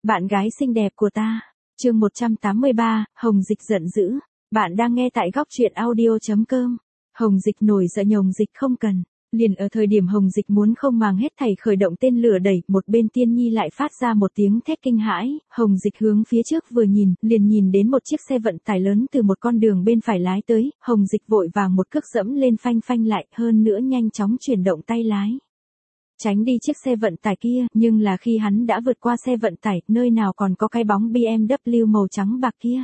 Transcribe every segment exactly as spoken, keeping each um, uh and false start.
Bạn gái xinh đẹp của ta. Chương một trăm tám mươi ba, Hồng Dịch giận dữ. Bạn đang nghe tại góc truyện audio chấm com. Hồng Dịch nổi giận Hồng Dịch không cần. Liền ở thời điểm Hồng Dịch muốn không màng hết thảy khởi động tên lửa đẩy, một bên Tiên Nhi lại phát ra một tiếng thét kinh hãi, Hồng Dịch hướng phía trước vừa nhìn, liền nhìn đến một chiếc xe vận tải lớn từ một con đường bên phải lái tới, Hồng Dịch vội vàng một cước dẫm lên phanh phanh lại, hơn nữa nhanh chóng chuyển động tay lái. Tránh đi chiếc xe vận tải kia, nhưng là khi hắn đã vượt qua xe vận tải, nơi nào còn có cái bóng bê em vê màu trắng bạc kia.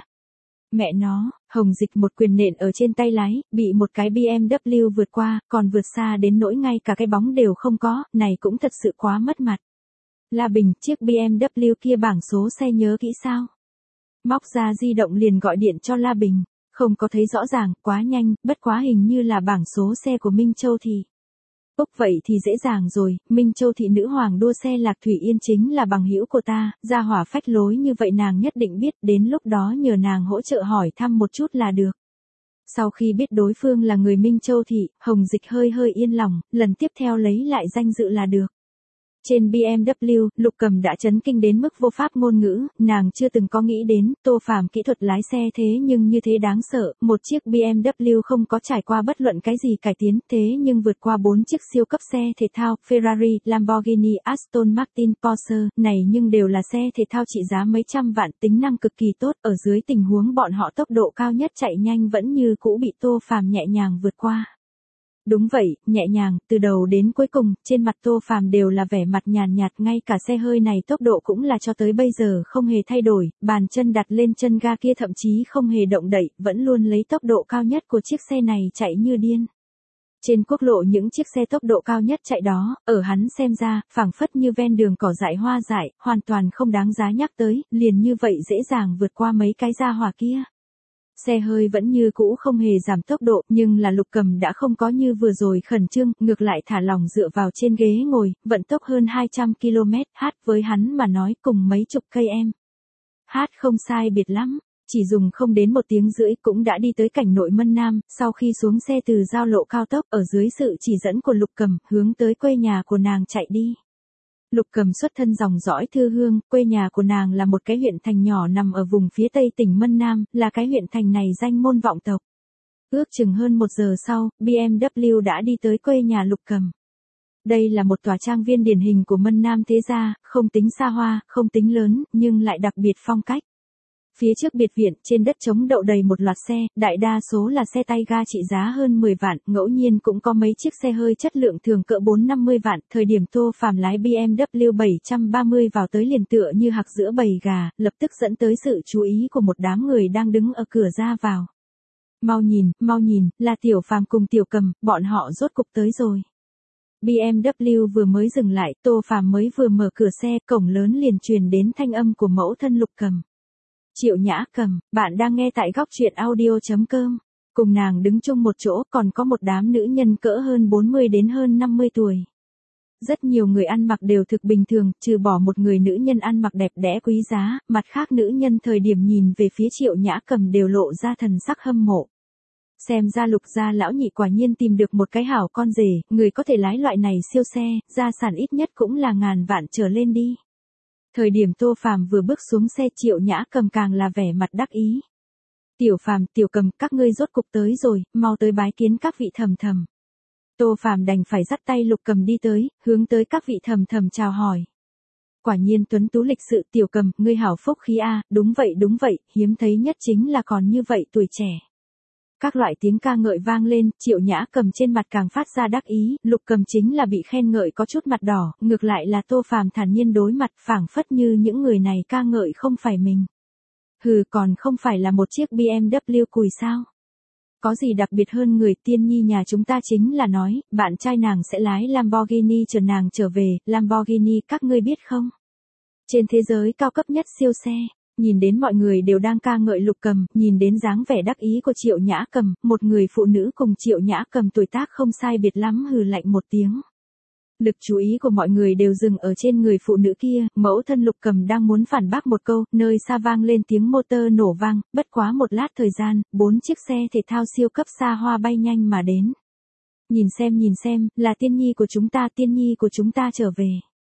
Mẹ nó, Hồng Dịch một quyền nện ở trên tay lái, bị một cái bê em vê vượt qua, còn vượt xa đến nỗi ngay cả cái bóng đều không có, này cũng thật sự quá mất mặt. La Bình, chiếc bê em vê kia bảng số xe nhớ kỹ sao? Móc ra di động liền gọi điện cho La Bình, không có thấy rõ ràng, quá nhanh, bất quá hình như là bảng số xe của Minh Châu Thị. Úc vậy thì dễ dàng rồi, Minh Châu Thị nữ hoàng đua xe Lạc Thủy Yên chính là bằng hữu của ta, ra hỏa phách lối như vậy nàng nhất định biết, đến lúc đó nhờ nàng hỗ trợ hỏi thăm một chút là được. Sau khi biết đối phương là người Minh Châu Thị, Hồng Dịch hơi hơi yên lòng, lần tiếp theo lấy lại danh dự là được. Trên bê em vê, Lục Cầm đã chấn kinh đến mức vô pháp ngôn ngữ, nàng chưa từng có nghĩ đến, Tô Phàm kỹ thuật lái xe thế nhưng như thế đáng sợ, một chiếc bê em vê không có trải qua bất luận cái gì cải tiến, thế nhưng vượt qua bốn chiếc siêu cấp xe thể thao, Ferrari, Lamborghini, Aston Martin, Porsche, này nhưng đều là xe thể thao trị giá mấy trăm vạn, tính năng cực kỳ tốt, ở dưới tình huống bọn họ tốc độ cao nhất chạy nhanh vẫn như cũ bị Tô Phàm nhẹ nhàng vượt qua. Đúng vậy, nhẹ nhàng, từ đầu đến cuối cùng, trên mặt Tô Phàm đều là vẻ mặt nhàn nhạt, ngay cả xe hơi này tốc độ cũng là cho tới bây giờ không hề thay đổi, bàn chân đặt lên chân ga kia thậm chí không hề động đậy, vẫn luôn lấy tốc độ cao nhất của chiếc xe này chạy như điên. Trên quốc lộ những chiếc xe tốc độ cao nhất chạy đó, ở hắn xem ra, phảng phất như ven đường cỏ dại hoa dại, hoàn toàn không đáng giá nhắc tới, liền như vậy dễ dàng vượt qua mấy cái gia hỏa kia. Xe hơi vẫn như cũ không hề giảm tốc độ, nhưng là Lục Cầm đã không có như vừa rồi khẩn trương, ngược lại thả lỏng dựa vào trên ghế ngồi, vận tốc hơn hai trăm ki lô mét, hát với hắn mà nói cùng mấy chục cây em. Hát không sai biệt lắm, chỉ dùng không đến một tiếng rưỡi cũng đã đi tới cảnh nội Mân Nam, sau khi xuống xe từ giao lộ cao tốc ở dưới sự chỉ dẫn của Lục Cầm, hướng tới quê nhà của nàng chạy đi. Lục Cầm xuất thân dòng dõi Thư Hương, quê nhà của nàng là một cái huyện thành nhỏ nằm ở vùng phía tây tỉnh Mân Nam, là cái huyện thành này danh môn vọng tộc. Ước chừng hơn một giờ sau, bê em vê đã đi tới quê nhà Lục Cầm. Đây là một tòa trang viên điển hình của Mân Nam thế gia, không tính xa hoa, không tính lớn, nhưng lại đặc biệt phong cách. Phía trước biệt viện, trên đất trống đậu đầy một loạt xe, đại đa số là xe tay ga trị giá hơn mười vạn, ngẫu nhiên cũng có mấy chiếc xe hơi chất lượng thường cỡ bốn năm mươi vạn, thời điểm Tô Phàm lái bê em vê bảy ba mươi vào tới liền tựa như hạc giữa bầy gà, lập tức dẫn tới sự chú ý của một đám người đang đứng ở cửa ra vào. Mau nhìn, mau nhìn, là Tiểu Phàm cùng Tiểu Cầm, bọn họ rốt cục tới rồi. bê em vê vừa mới dừng lại, Tô Phàm mới vừa mở cửa xe, cổng lớn liền truyền đến thanh âm của mẫu thân Lục Cầm. Triệu Nhã Cầm, bạn đang nghe tại góc truyện audio chấm com. Cùng nàng đứng chung một chỗ còn có một đám nữ nhân cỡ hơn bốn mươi đến hơn năm mươi tuổi. Rất nhiều người ăn mặc đều thực bình thường, trừ bỏ một người nữ nhân ăn mặc đẹp đẽ quý giá, mặt khác nữ nhân thời điểm nhìn về phía Triệu Nhã Cầm đều lộ ra thần sắc hâm mộ. Xem ra Lục gia lão nhị quả nhiên tìm được một cái hảo con rể, người có thể lái loại này siêu xe, gia sản ít nhất cũng là ngàn vạn trở lên đi. Thời điểm Tô Phàm vừa bước xuống xe, Triệu Nhã Cầm càng là vẻ mặt đắc ý. Tiểu Phàm, Tiểu Cầm, các ngươi rốt cục tới rồi, mau tới bái kiến các vị thầm thầm. Tô Phàm đành phải dắt tay Lục Cầm đi tới, hướng tới các vị thầm thầm chào hỏi. Quả nhiên tuấn tú lịch sự, Tiểu Cầm, ngươi hảo phúc khí a, đúng vậy đúng vậy, hiếm thấy nhất chính là còn như vậy tuổi trẻ. Các loại tiếng ca ngợi vang lên, Triệu Nhã Cầm trên mặt càng phát ra đắc ý, Lục Cầm chính là bị khen ngợi có chút mặt đỏ, ngược lại là Tô Phàm thản nhiên đối mặt, phảng phất như những người này ca ngợi không phải mình. Hừ, còn không phải là một chiếc bê em vê cùi sao? Có gì đặc biệt hơn người, Tiên Nhi nhà chúng ta chính là nói, bạn trai nàng sẽ lái Lamborghini chờ nàng trở về, Lamborghini các ngươi biết không? Trên thế giới cao cấp nhất siêu xe. Nhìn đến mọi người đều đang ca ngợi Lục Cầm, nhìn đến dáng vẻ đắc ý của Triệu Nhã Cầm, một người phụ nữ cùng Triệu Nhã Cầm tuổi tác không sai biệt lắm hừ lạnh một tiếng. Lực chú ý của mọi người đều dừng ở trên người phụ nữ kia, mẫu thân Lục Cầm đang muốn phản bác một câu, nơi xa vang lên tiếng motor nổ vang, bất quá một lát thời gian, bốn chiếc xe thể thao siêu cấp xa hoa bay nhanh mà đến. Nhìn xem nhìn xem, là Tiên Nhi của chúng ta, Tiên Nhi của chúng ta trở về.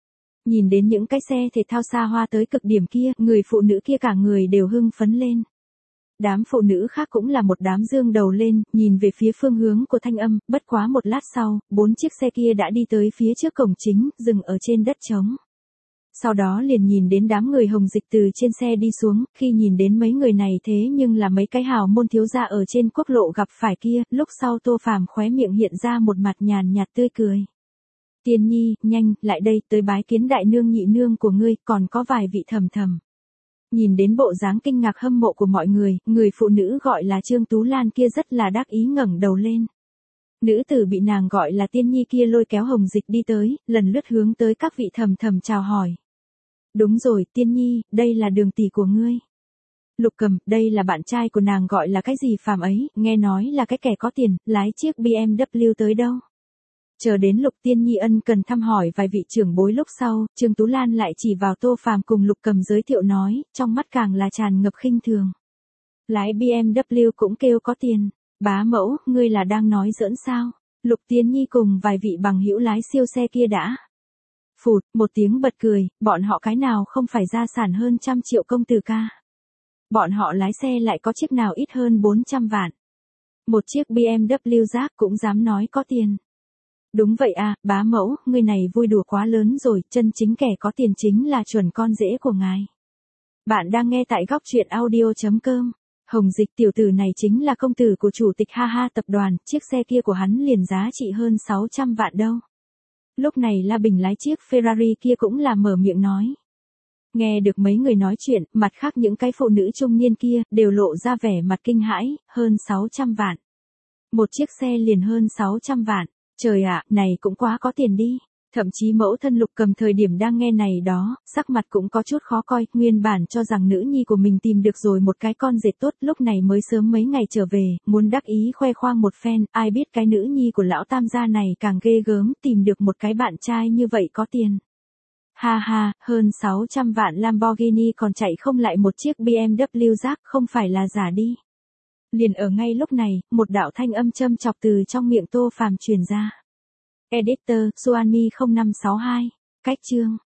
Nhìn đến những cái xe thể thao xa hoa tới cực điểm kia, người phụ nữ kia cả người đều hưng phấn lên. Đám phụ nữ khác cũng là một đám dương đầu lên, nhìn về phía phương hướng của thanh âm, bất quá một lát sau, bốn chiếc xe kia đã đi tới phía trước cổng chính, dừng ở trên đất trống. Sau đó liền nhìn đến đám người Hồng Dịch từ trên xe đi xuống, khi nhìn đến mấy người này thế nhưng là mấy cái hào môn thiếu gia ở trên quốc lộ gặp phải kia, lúc sau Tô Phàm khóe miệng hiện ra một mặt nhàn nhạt tươi cười. Tiên nhi, nhanh, lại đây, tới bái kiến đại nương nhị nương của ngươi, còn có vài vị thầm thầm. Nhìn đến bộ dáng kinh ngạc hâm mộ của mọi người, người phụ nữ gọi là Trương Tú Lan kia rất là đắc ý ngẩng đầu lên. Nữ tử bị nàng gọi là Tiên nhi kia lôi kéo Hồng Dịch đi tới, lần lướt hướng tới các vị thầm thầm chào hỏi. Đúng rồi, Tiên nhi, đây là đường tỷ của ngươi. Lục Cầm, đây là bạn trai của nàng gọi là cái gì phàm ấy, nghe nói là cái kẻ có tiền, lái chiếc bê em vê tới đâu. Chờ đến Lục Tiên Nhi ân cần thăm hỏi vài vị trưởng bối lúc sau, Trương Tú Lan lại chỉ vào Tô Phàm cùng Lục Cầm giới thiệu nói, trong mắt càng là tràn ngập khinh thường. Lái bê em vê cũng kêu có tiền, bá mẫu, ngươi là đang nói giỡn sao? Lục Tiên Nhi cùng vài vị bằng hữu lái siêu xe kia đã. Phụt, một tiếng bật cười, bọn họ cái nào không phải gia sản hơn trăm triệu công tử ca. Bọn họ lái xe lại có chiếc nào ít hơn bốn trăm vạn. Một chiếc bê em vê rác cũng dám nói có tiền. Đúng vậy à, bá mẫu, người này vui đùa quá lớn rồi, chân chính kẻ có tiền chính là chuẩn con rể của ngài. Bạn đang nghe tại góc truyện audio chấm com. Hồng Dịch tiểu tử này chính là công tử của chủ tịch Ha Ha tập đoàn, chiếc xe kia của hắn liền giá trị hơn sáu trăm vạn đâu. Lúc này La Bình lái chiếc Ferrari kia cũng là mở miệng nói. Nghe được mấy người nói chuyện, mặt khác những cái phụ nữ trung niên kia, đều lộ ra vẻ mặt kinh hãi, hơn sáu trăm vạn. Một chiếc xe liền hơn sáu trăm vạn. Trời ạ, này cũng quá có tiền đi. Thậm chí mẫu thân Lục Cầm thời điểm đang nghe này đó, sắc mặt cũng có chút khó coi, nguyên bản cho rằng nữ nhi của mình tìm được rồi một cái con rể tốt, lúc này mới sớm mấy ngày trở về, muốn đắc ý khoe khoang một phen, ai biết cái nữ nhi của lão tam gia này càng ghê gớm, tìm được một cái bạn trai như vậy có tiền. Ha ha, hơn sáu trăm vạn Lamborghini còn chạy không lại một chiếc bê em vê rác, không phải là giả đi. Liền ở ngay lúc này, một đạo thanh âm châm chọc từ trong miệng Tô Phàm truyền ra. Editor, Suami không năm sáu hai, cách chương.